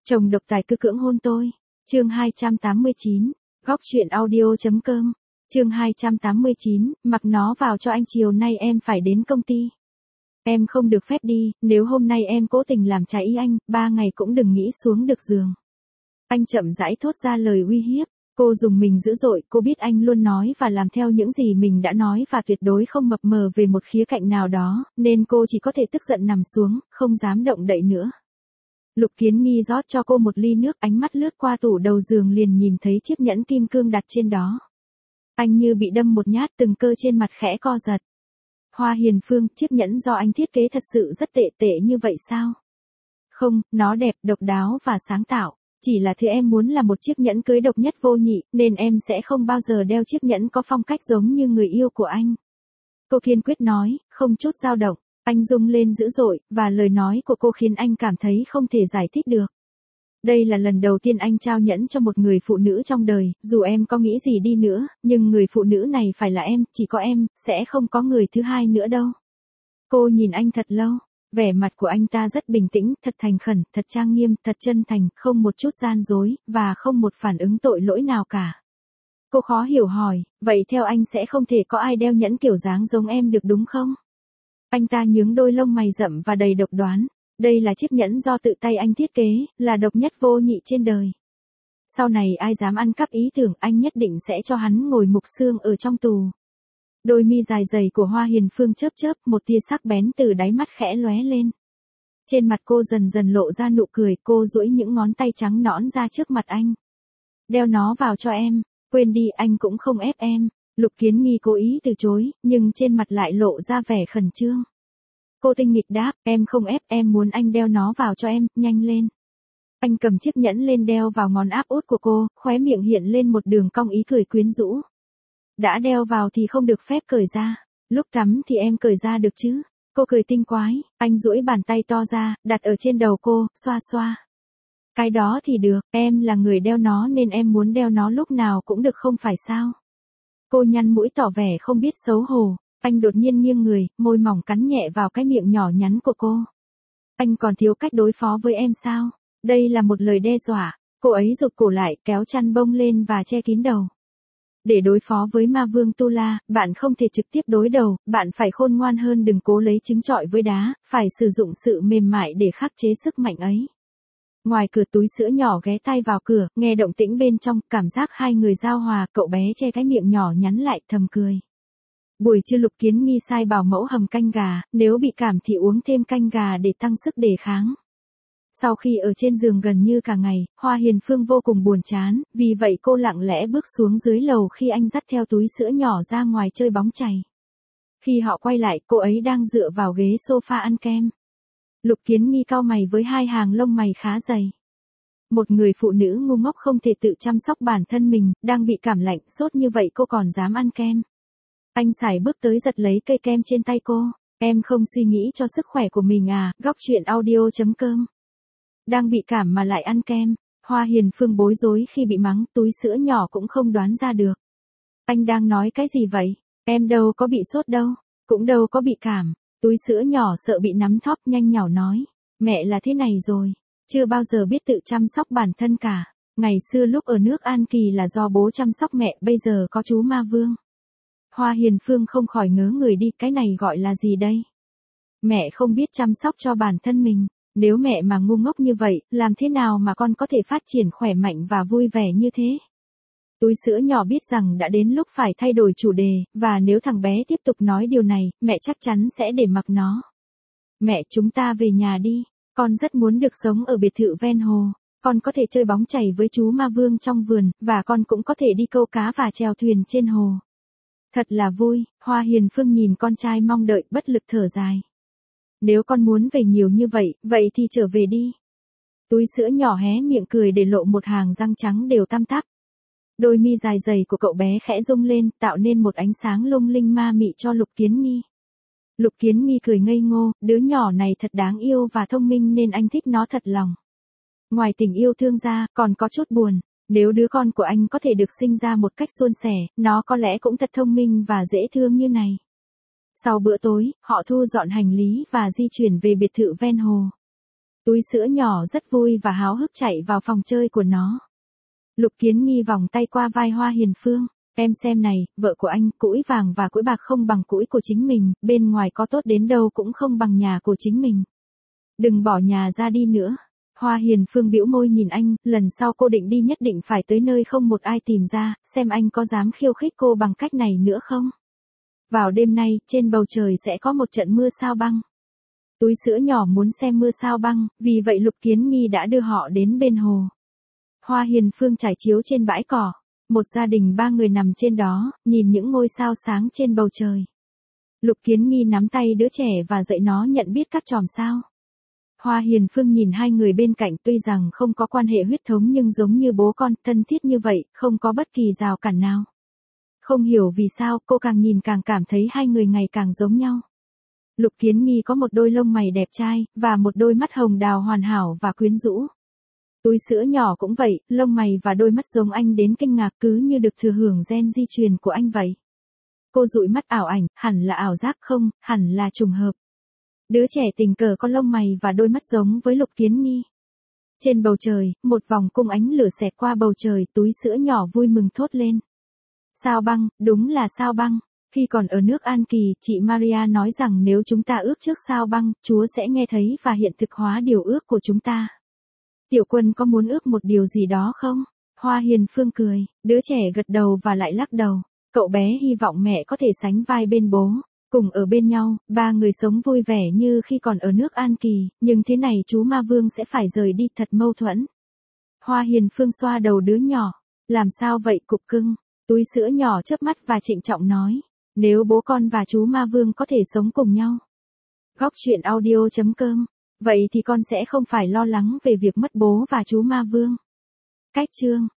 Chồng độc tài cứ cưỡng hôn tôi. Chương 289, góc truyện audio.com. Chương 289, mặc nó vào cho anh, chiều nay em phải đến công ty. Em không được phép đi, nếu hôm nay em cố tình làm trái ý anh, 3 ngày cũng đừng nghĩ xuống được giường. Anh chậm rãi thốt ra lời uy hiếp. Cô dùng mình dữ dội, cô biết anh luôn nói và làm theo những gì mình đã nói và tuyệt đối không mập mờ về một khía cạnh nào đó, nên cô chỉ có thể tức giận nằm xuống, không dám động đậy nữa. Lục Kiến Nghi rót cho cô một ly nước, ánh mắt lướt qua tủ đầu giường liền nhìn thấy chiếc nhẫn kim cương đặt trên đó. Anh như bị đâm một nhát, từng cơ trên mặt khẽ co giật. Hoa Hiền Phương, chiếc nhẫn do anh thiết kế thật sự rất tệ như vậy sao? Không, nó đẹp, độc đáo và sáng tạo. Chỉ là thứ em muốn là một chiếc nhẫn cưới độc nhất vô nhị, nên em sẽ không bao giờ đeo chiếc nhẫn có phong cách giống như người yêu của anh. Cô kiên quyết nói, không chút dao động. Anh rung lên dữ dội, và lời nói của cô khiến anh cảm thấy không thể giải thích được. Đây là lần đầu tiên anh trao nhẫn cho một người phụ nữ trong đời, dù em có nghĩ gì đi nữa, nhưng người phụ nữ này phải là em, chỉ có em, sẽ không có người thứ hai nữa đâu. Cô nhìn anh thật lâu. Vẻ mặt của anh ta rất bình tĩnh, thật thành khẩn, thật trang nghiêm, thật chân thành, không một chút gian dối, và không một phản ứng tội lỗi nào cả. Cô khó hiểu hỏi, vậy theo anh sẽ không thể có ai đeo nhẫn kiểu dáng giống em được đúng không? Anh ta nhướng đôi lông mày rậm và đầy độc đoán. Đây là chiếc nhẫn do tự tay anh thiết kế, là độc nhất vô nhị trên đời. Sau này ai dám ăn cắp ý tưởng, anh nhất định sẽ cho hắn ngồi mục xương ở trong tù. Đôi mi dài dày của Hoa Hiền Phương chớp chớp, một tia sắc bén từ đáy mắt khẽ lóe lên. Trên mặt cô dần dần lộ ra nụ cười, cô duỗi những ngón tay trắng nõn ra trước mặt anh. Đeo nó vào cho em, quên đi, anh cũng không ép em. Lục Kiến Nghi cố ý từ chối, nhưng trên mặt lại lộ ra vẻ khẩn trương. Cô tinh nghịch đáp, em không ép, em muốn anh đeo nó vào cho em, nhanh lên. Anh cầm chiếc nhẫn lên đeo vào ngón áp út của cô, khóe miệng hiện lên một đường cong ý cười quyến rũ. Đã đeo vào thì không được phép cởi ra. Lúc tắm thì em cởi ra được chứ? Cô cười tinh quái, anh duỗi bàn tay to ra, đặt ở trên đầu cô, xoa xoa. Cái đó thì được, em là người đeo nó nên em muốn đeo nó lúc nào cũng được không phải sao? Cô nhăn mũi tỏ vẻ không biết xấu hổ. Anh đột nhiên nghiêng người, môi mỏng cắn nhẹ vào cái miệng nhỏ nhắn của cô. Anh còn thiếu cách đối phó với em sao? Đây là một lời đe dọa. Cô ấy rụt cổ lại, kéo chăn bông lên và che kín đầu. Để đối phó với ma vương Tu La, bạn không thể trực tiếp đối đầu, bạn phải khôn ngoan hơn, đừng cố lấy trứng trọi với đá, phải sử dụng sự mềm mại để khắc chế sức mạnh ấy. Ngoài cửa, Túi Sữa nhỏ ghé tai vào cửa, nghe động tĩnh bên trong, cảm giác hai người giao hòa, cậu bé che cái miệng nhỏ nhắn lại, thầm cười. Buổi trưa Lục Kiến Nghi sai bảo mẫu hầm canh gà, nếu bị cảm thì uống thêm canh gà để tăng sức đề kháng. Sau khi ở trên giường gần như cả ngày, Hoa Hiền Phương vô cùng buồn chán, vì vậy cô lặng lẽ bước xuống dưới lầu khi anh dắt theo Túi Sữa nhỏ ra ngoài chơi bóng chày. Khi họ quay lại, cô ấy đang dựa vào ghế sofa ăn kem. Lục Kiến Nghi cau mày với hai hàng lông mày khá dày. Một người phụ nữ ngu ngốc không thể tự chăm sóc bản thân mình, đang bị cảm lạnh, sốt như vậy cô còn dám ăn kem. Anh sải bước tới giật lấy cây kem trên tay cô. Em không suy nghĩ cho sức khỏe của mình à? Góc truyện audio.com. Đang bị cảm mà lại ăn kem. Hoa Hiền Phương bối rối khi bị mắng, Túi Sữa nhỏ cũng không đoán ra được. Anh đang nói cái gì vậy? Em đâu có bị sốt đâu, cũng đâu có bị cảm. Túi Sữa nhỏ sợ bị nắm thóp, nhanh nhảu nói. Mẹ là thế này rồi, chưa bao giờ biết tự chăm sóc bản thân cả. Ngày xưa lúc ở nước An Kỳ là do bố chăm sóc mẹ, bây giờ có chú ma vương. Hoa Hiền Phương không khỏi ngớ người đi, cái này gọi là gì đây? Mẹ không biết chăm sóc cho bản thân mình. Nếu mẹ mà ngu ngốc như vậy, làm thế nào mà con có thể phát triển khỏe mạnh và vui vẻ như thế? Túi Sữa nhỏ biết rằng đã đến lúc phải thay đổi chủ đề, và nếu thằng bé tiếp tục nói điều này, mẹ chắc chắn sẽ để mặc nó. Mẹ, chúng ta về nhà đi. Con rất muốn được sống ở biệt thự ven hồ. Con có thể chơi bóng chày với chú ma vương trong vườn, và con cũng có thể đi câu cá và chèo thuyền trên hồ. Thật là vui. Hoa Hiền Phương nhìn con trai mong đợi, bất lực thở dài. Nếu con muốn về nhiều như vậy, vậy thì trở về đi. Túi Sữa nhỏ hé miệng cười để lộ một hàng răng trắng đều tăm tắp. Đôi mi dài dày của cậu bé khẽ rung lên, tạo nên một ánh sáng lung linh ma mị cho Lục Kiến Nghi. Lục Kiến Nghi cười ngây ngô, đứa nhỏ này thật đáng yêu và thông minh nên anh thích nó thật lòng. Ngoài tình yêu thương ra, còn có chút buồn. Nếu đứa con của anh có thể được sinh ra một cách suôn sẻ, nó có lẽ cũng thật thông minh và dễ thương như này. Sau bữa tối, họ thu dọn hành lý và di chuyển về biệt thự ven hồ. Túi sữa nhỏ rất vui và háo hức chạy vào phòng chơi của nó. Lục Kiến Nghi vòng tay qua vai Hoa Hiền Phương. Em xem này, vợ của anh, cũi vàng và cũi bạc không bằng cũi của chính mình, bên ngoài có tốt đến đâu cũng không bằng nhà của chính mình. Đừng bỏ nhà ra đi nữa. Hoa Hiền Phương bĩu môi nhìn anh, lần sau cô định đi nhất định phải tới nơi không một ai tìm ra, xem anh có dám khiêu khích cô bằng cách này nữa không. Vào đêm nay, trên bầu trời sẽ có một trận mưa sao băng. Túi sữa nhỏ muốn xem mưa sao băng, vì vậy Lục Kiến Nghi đã đưa họ đến bên hồ. Hoa Hiền Phương trải chiếu trên bãi cỏ. Một gia đình 3 người nằm trên đó, nhìn những ngôi sao sáng trên bầu trời. Lục Kiến Nghi nắm tay đứa trẻ và dạy nó nhận biết các chòm sao. Hoa Hiền Phương nhìn hai người bên cạnh, tuy rằng không có quan hệ huyết thống nhưng giống như bố con, thân thiết như vậy, không có bất kỳ rào cản nào. Không hiểu vì sao, cô càng nhìn càng cảm thấy hai người ngày càng giống nhau. Lục Kiến Nghi có một đôi lông mày đẹp trai, và một đôi mắt hồng đào hoàn hảo và quyến rũ. Túi sữa nhỏ cũng vậy, lông mày và đôi mắt giống anh đến kinh ngạc, cứ như được thừa hưởng gen di truyền của anh vậy. Cô dụi mắt ảo ảnh, hẳn là ảo giác không, hẳn là trùng hợp. Đứa trẻ tình cờ có lông mày và đôi mắt giống với Lục Kiến Nghi. Trên bầu trời, một vòng cung ánh lửa xẹt qua bầu trời, túi sữa nhỏ vui mừng thốt lên. Sao băng, đúng là sao băng. Khi còn ở nước An Kỳ, chị Maria nói rằng nếu chúng ta ước trước sao băng, Chúa sẽ nghe thấy và hiện thực hóa điều ước của chúng ta. Tiểu Quân có muốn ước một điều gì đó không? Hoa Hiền Phương cười, đứa trẻ gật đầu và lại lắc đầu. Cậu bé hy vọng mẹ có thể sánh vai bên bố. Cùng ở bên nhau, ba người sống vui vẻ như khi còn ở nước An Kỳ, nhưng thế này chú Ma Vương sẽ phải rời đi, thật mâu thuẫn. Hoa Hiền Phương xoa đầu đứa nhỏ. Làm sao vậy cục cưng? Túi sữa nhỏ chớp mắt và trịnh trọng nói. Nếu bố con và chú Ma Vương có thể sống cùng nhau. Góc truyện audio.com. Vậy thì con sẽ không phải lo lắng về việc mất bố và chú Ma Vương. Cách chương